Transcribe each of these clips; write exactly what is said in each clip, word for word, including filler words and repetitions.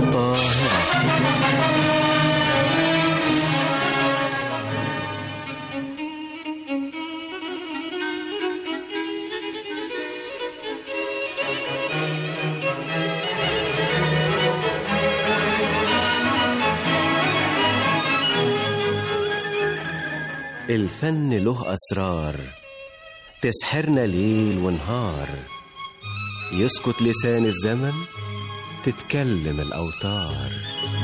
القاهرة. الفن له أسرار تسحرنا ليل ونهار، يسكت لسان الزمن تتكلم الأوتار.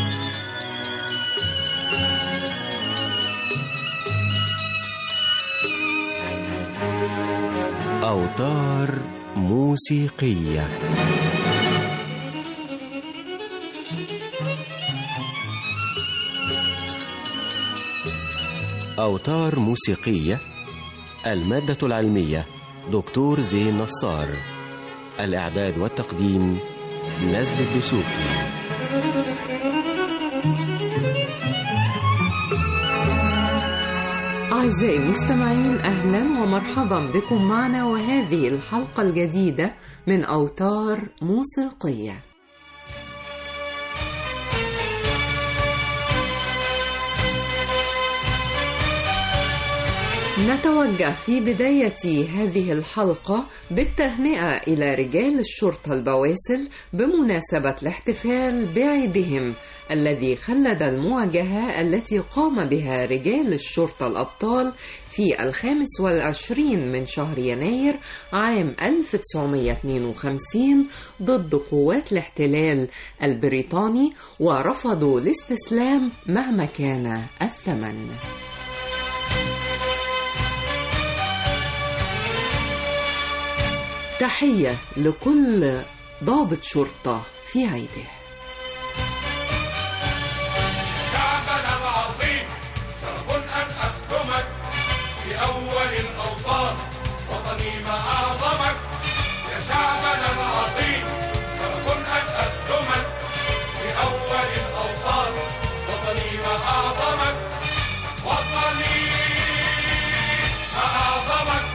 أوتار موسيقية. أوتار موسيقية. المادة العلمية دكتور زين نصار. الإعداد والتقديم نزل الدسوقي. أعزائي المستمعين، أهلا ومرحبا بكم معنا وهذه الحلقة الجديدة من أوتار موسيقية. نتوجه في بداية هذه الحلقة بالتهنئة إلى رجال الشرطة البواسل بمناسبة الاحتفال بعيدهم الذي خلد المواجهة التي قام بها رجال الشرطة الأبطال في الخامس والعشرين من شهر يناير عام ألف وتسعمائة واثنين وخمسين ضد قوات الاحتلال البريطاني، ورفضوا الاستسلام مهما كان الثمن. تحية لكل ضابط شرطة في عيده. شعبنا العظيم شرف أن أخدمك في أول الأوطان، وطني ما أعظمك. يا شعبنا العظيم شرف أن أخدمك في أول الأوطان، وطني ما أعظمك. وطني ما أعظمك.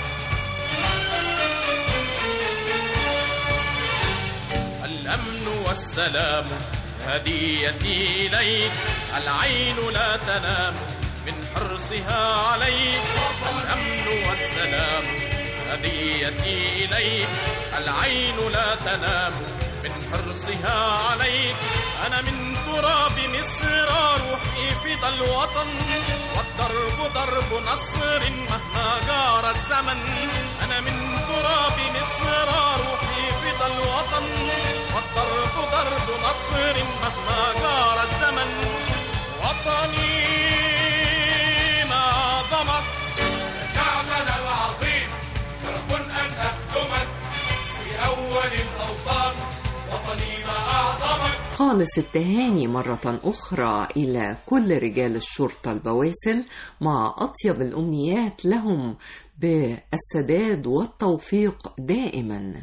الأمن والسلام هديتي إليك، العين لا تنام من حرصها عليك. الأمن والسلام هديتي إليك، العين لا تنام من حرصها عليك. أنا من تراب مصر روحي فدى الوطن، والضرب ضرب نصر مهما جار الزمن. أنا من تراب مصر روحي فدى الوطن، والضرب ضرب نصر مهما جار الزمن. وطني ما أعظمك. شعبنا العظيم شرف أن أخدمك في أول الأوطان، وطني ما أعظمك. خالص التهاني مرة أخرى إلى كل رجال الشرطة البواسل، مع أطيب الأمنيات لهم بالسداد والتوفيق دائما.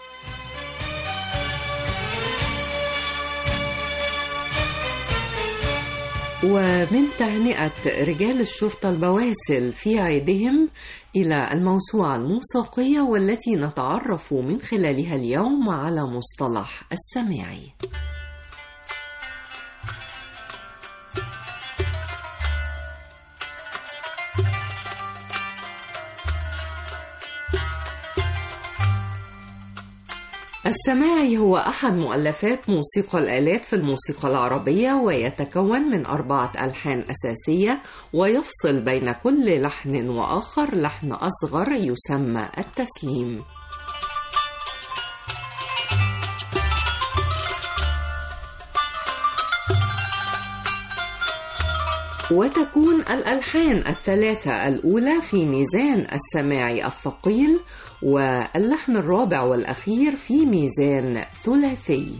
ومن تهنئة رجال الشرطة البواسل في عيدهم إلى الموسوعة الموسيقية والتي نتعرف من خلالها اليوم على مصطلح السماعي. السماعي هو أحد مؤلفات موسيقى الآلات في الموسيقى العربية، ويتكون من أربعة ألحان أساسية، ويفصل بين كل لحن وآخر لحن أصغر يسمى التسليم. وتكون الألحان الثلاثة الأولى في ميزان السماعي الثقيل، واللحن الرابع والأخير في ميزان ثلاثي.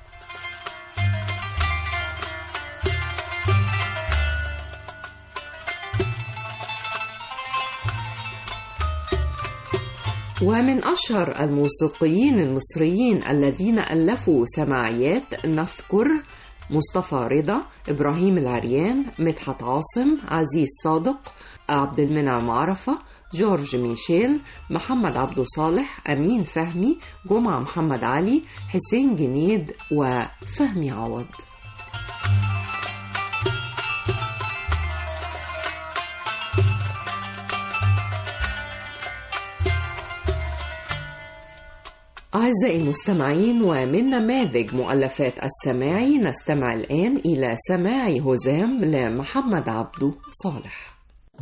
ومن أشهر الموسيقيين المصريين الذين ألفوا سماعيات نذكر مصطفى رضا، إبراهيم العريان، مدحت عاصم، عزيز صادق، عبد المنعم عرفة، جورج ميشيل، محمد عبد صالح، أمين فهمي، جمعة محمد علي، حسين جنيد، وفهمي عوض. أعزائي المستمعين، ومن نماذج مؤلفات السماعي نستمع الآن إلى سماع هزام لمحمد عبده صالح.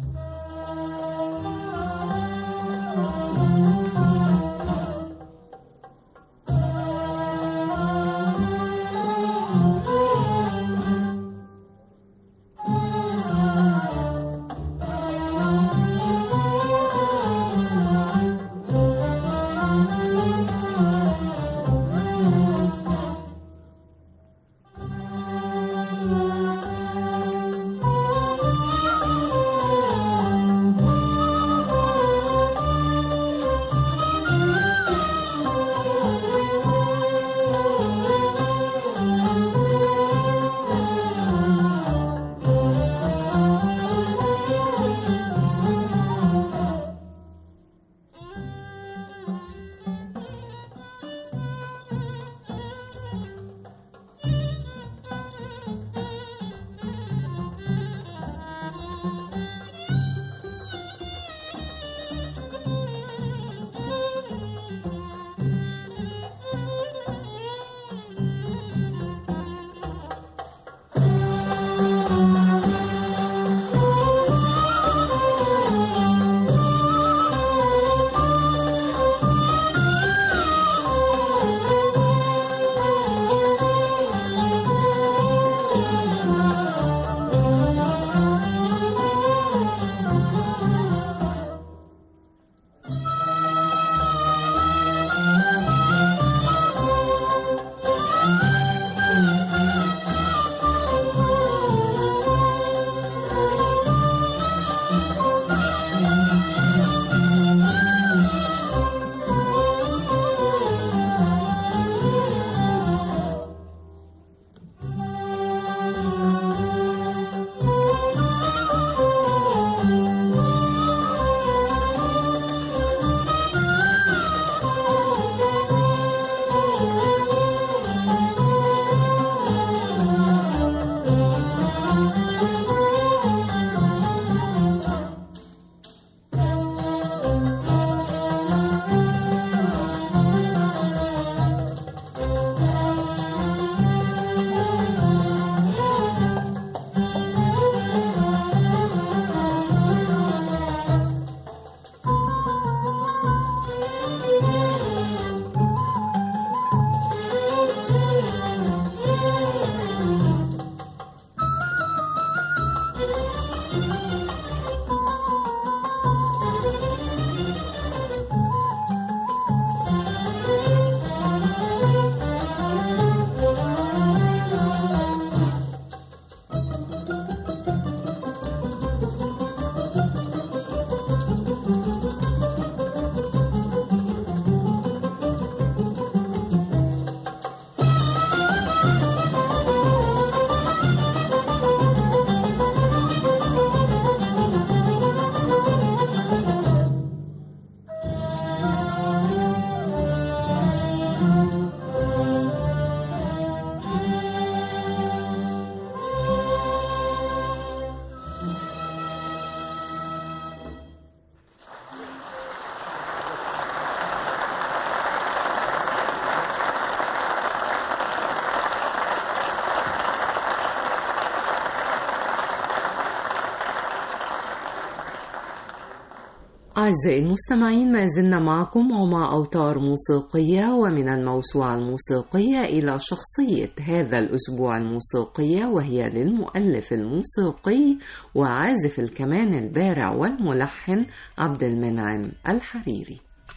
أعزائي المستمعين، ما زلنا معكم ومع أوتار موسيقية، ومن الموسوعة الموسيقية إلى شخصية هذا الأسبوع الموسيقية، وهي للمؤلف الموسيقي وعازف الكمان البارع والملحن عبد المنعم الحريري.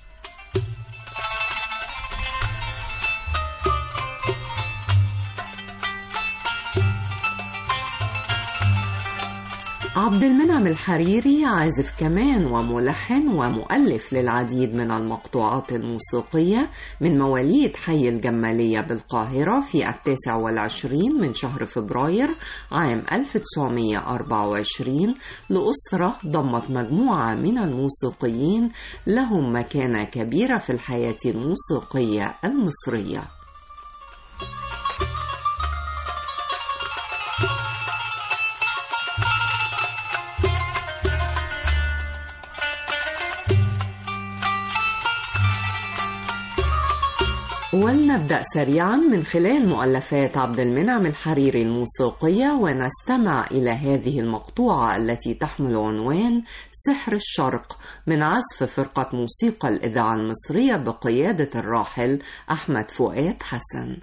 عبد المنعم الحريري عازف كمان وملحن ومؤلف للعديد من المقطوعات الموسيقية، من مواليد حي الجمالية بالقاهرة في التاسع والعشرين من شهر فبراير عام ألف وتسعمائة وأربعة وعشرين، لأسرة ضمت مجموعة من الموسيقيين لهم مكانة كبيرة في الحياة الموسيقية المصرية. ونبدأ سريعا من خلال مؤلفات عبد المنعم الحريري الموسيقية، ونستمع إلى هذه المقطوعة التي تحمل عنوان سحر الشرق من عزف فرقة موسيقى الإذاعة المصرية بقيادة الراحل أحمد فؤاد حسن.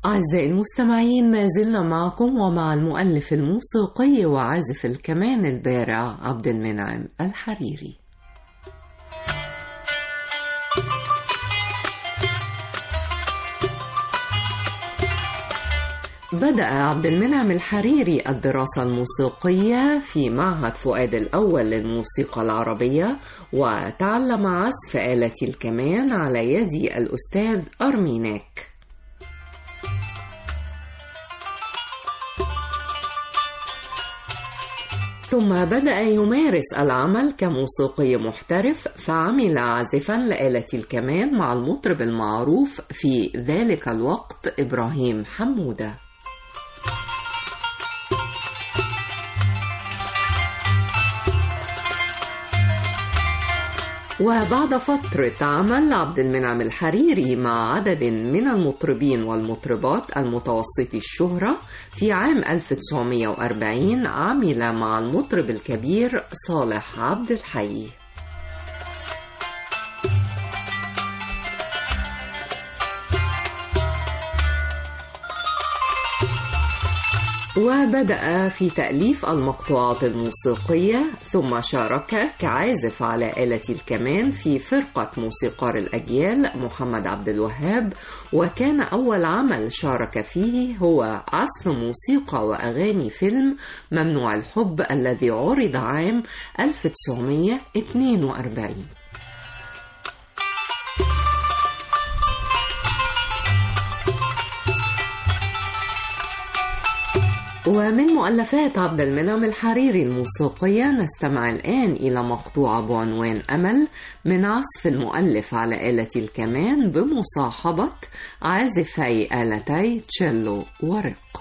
أعزائي المستمعين، ما زلنا معكم ومع المؤلف الموسيقي وعازف الكمان البارع عبد المنعم الحريري. بدأ عبد المنعم الحريري الدراسة الموسيقية في معهد فؤاد الأول للموسيقى العربية، وتعلم عزف آلة الكمان على يد الأستاذ أرميناك. ثم بدأ يمارس العمل كموسيقي محترف، فعمل عازفا لآلة الكمان مع المطرب المعروف في ذلك الوقت إبراهيم حمودة. وبعد فترة عمل عبد المنعم الحريري مع عدد من المطربين والمطربات المتوسطي الشهرة، في عام ألف وتسعمائة وأربعين عمل مع المطرب الكبير صالح عبد الحي. وبدأ في تأليف المقطوعات الموسيقية، ثم شارك كعازف على آلة الكمان في فرقة موسيقار الأجيال محمد عبد الوهاب، وكان أول عمل شارك فيه هو عزف موسيقى وأغاني فيلم ممنوع الحب الذي عرض عام ألف وتسعمائة واثنين وأربعين. ومن مؤلفات عبد المنعم الحريري الموسيقية نستمع الآن إلى مقطوعة بعنوان أمل، من عزف المؤلف على آلة الكمان بمصاحبة عازفي آلتي تشيلو ورق.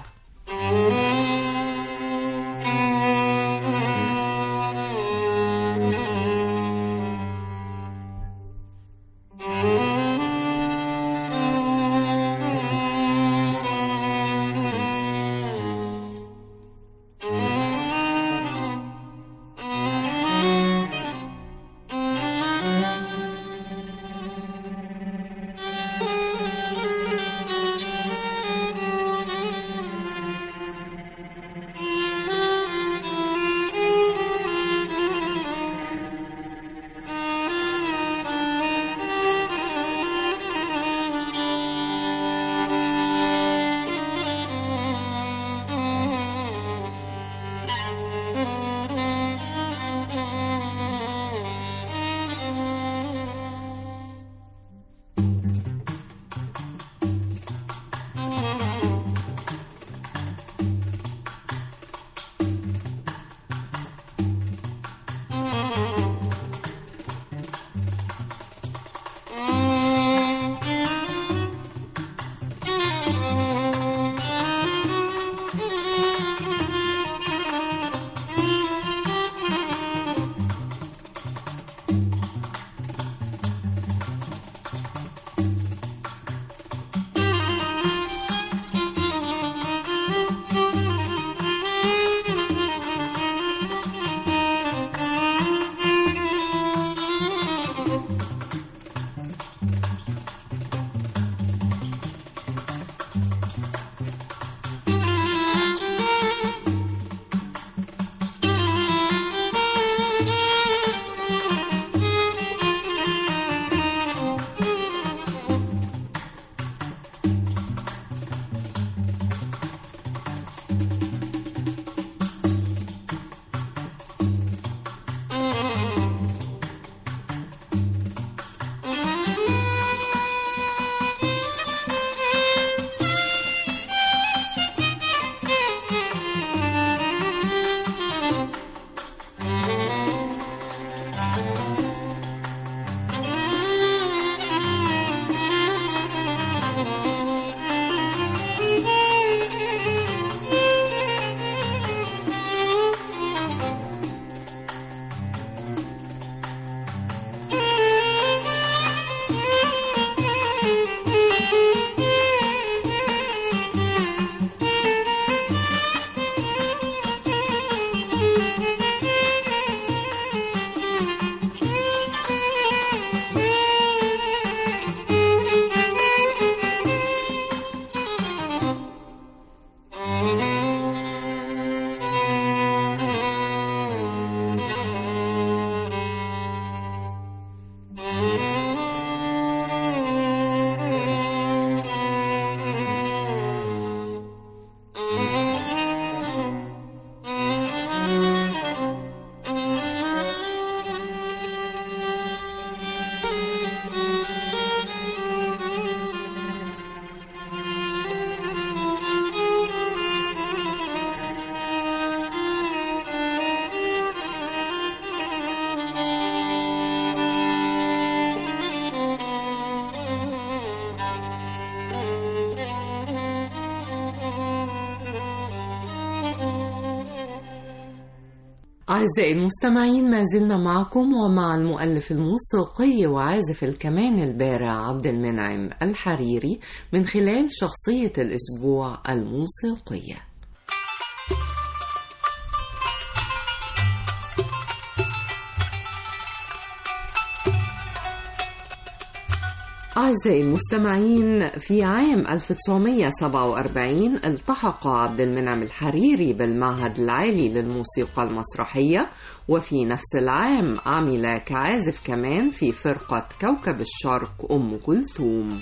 أعزائي المستمعين، ما زلنا معكم ومع المؤلف الموسيقي وعازف الكمان البارع عبد المنعم الحريري من خلال شخصية الأسبوع الموسيقية. أعزائي المستمعين، في عام ألف وتسعمائة وسبعة وأربعين التحق عبد المنعم الحريري بالمعهد العالي للموسيقى المسرحية، وفي نفس العام عمل كعازف كمان في فرقة كوكب الشرق أم كلثوم.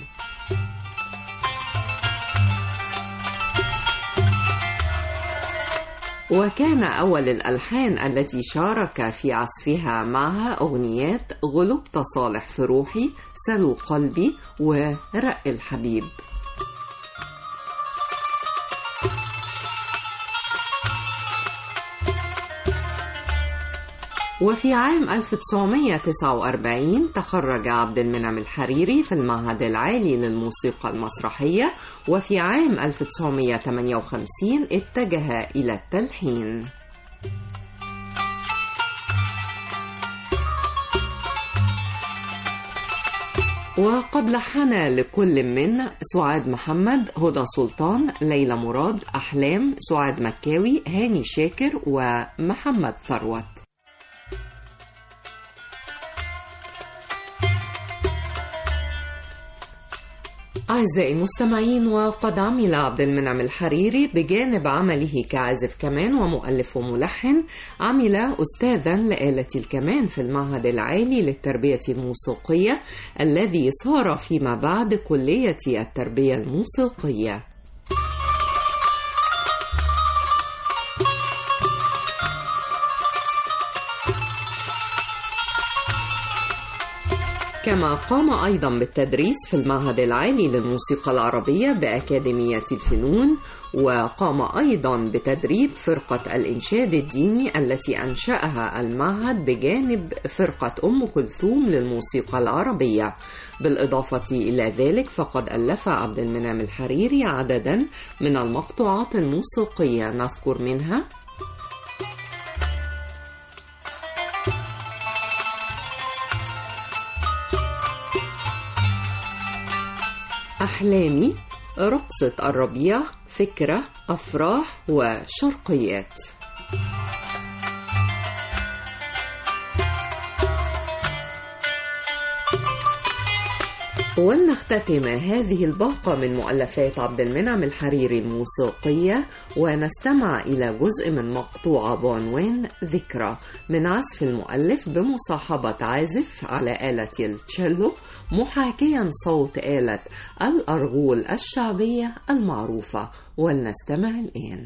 وكان أول الألحان التي شارك في عزفها معها أغنيات غلبت صالح في روحي، سلو قلبي، ورق الحبيب. وفي عام ألف وتسعمائة وتسعة وأربعين تخرج عبد المنعم الحريري في المعهد العالي للموسيقى المسرحية، وفي عام ألف وتسعمائة وثمانية وخمسين اتجه إلى التلحين. وقد لحن لكل من سعاد محمد، هدى سلطان، ليلى مراد، أحلام، سعاد مكاوي، هاني شاكر، ومحمد ثروت. أعزائي المستمعين، وقد عمل عبد المنعم الحريري بجانب عمله كعازف كمان ومؤلف وملحن، عمل أستاذا لآلة الكمان في المعهد العالي للتربية الموسيقية الذي صار فيما بعد كلية التربية الموسيقية. كما قام أيضا بالتدريس في المعهد العالي للموسيقى العربية بأكاديمية الفنون، وقام أيضا بتدريب فرقة الإنشاد الديني التي أنشأها المعهد بجانب فرقة أم كلثوم للموسيقى العربية. بالإضافة إلى ذلك فقد ألف عبد المنعم الحريري عددا من المقطوعات الموسيقية، نذكر منها أحلامي، رقصة الربيع، فكرة، أفراح، وشرقيات. ولنختتم هذه الباقة من مؤلفات عبد المنعم الحريري الموسيقية ونستمع إلى جزء من مقطوعة بعنوان ذكرى من عزف المؤلف بمصاحبة عازف على آلة التشيلو، محاكيا صوت آلة الأرغول الشعبية المعروفة. ولنستمع الآن.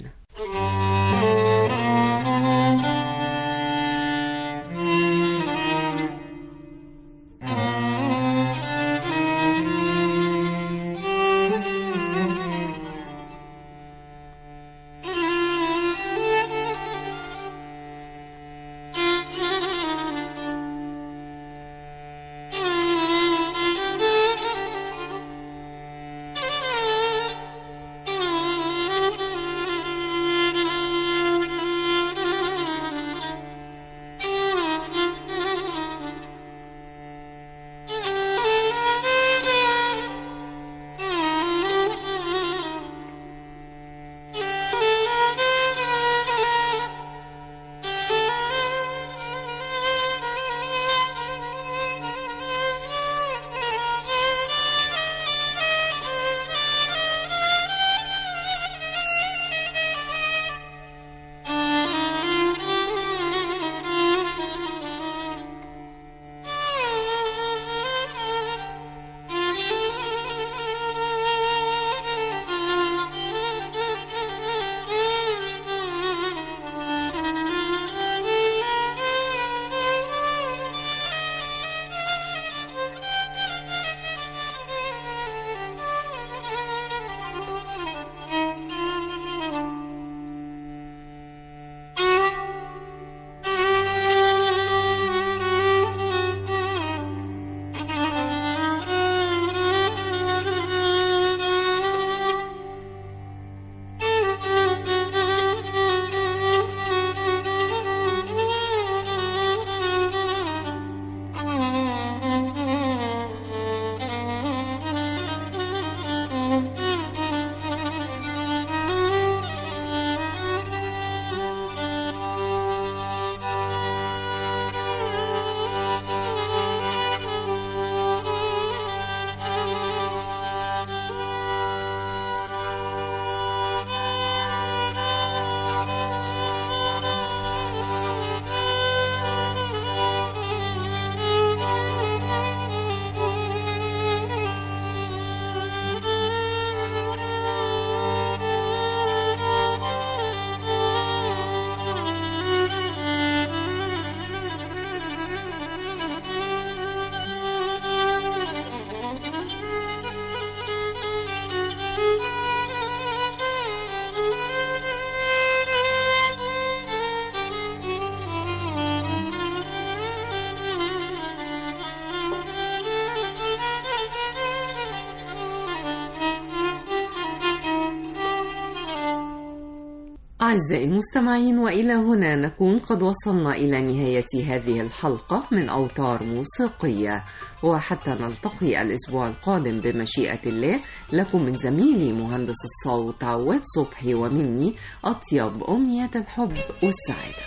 أعزائي المستمعين، وإلى هنا نكون قد وصلنا إلى نهاية هذه الحلقة من أوتار موسيقية، وحتى نلتقي الأسبوع القادم بمشيئة الله، لكم من زميلي مهندس الصوت عواد صبحي ومني أطيب أمنيات الحب والسعادة.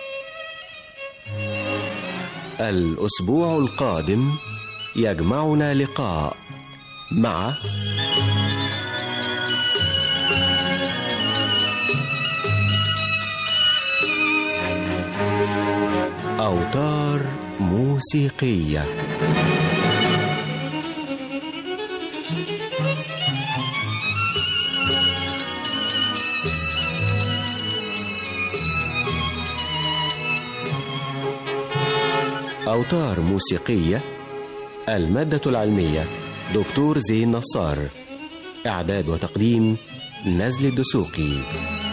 الأسبوع القادم يجمعنا لقاء مع أوتار موسيقية. أوتار موسيقية، المادة العلمية دكتور زين نصار، إعداد وتقديم نزل الدسوقي.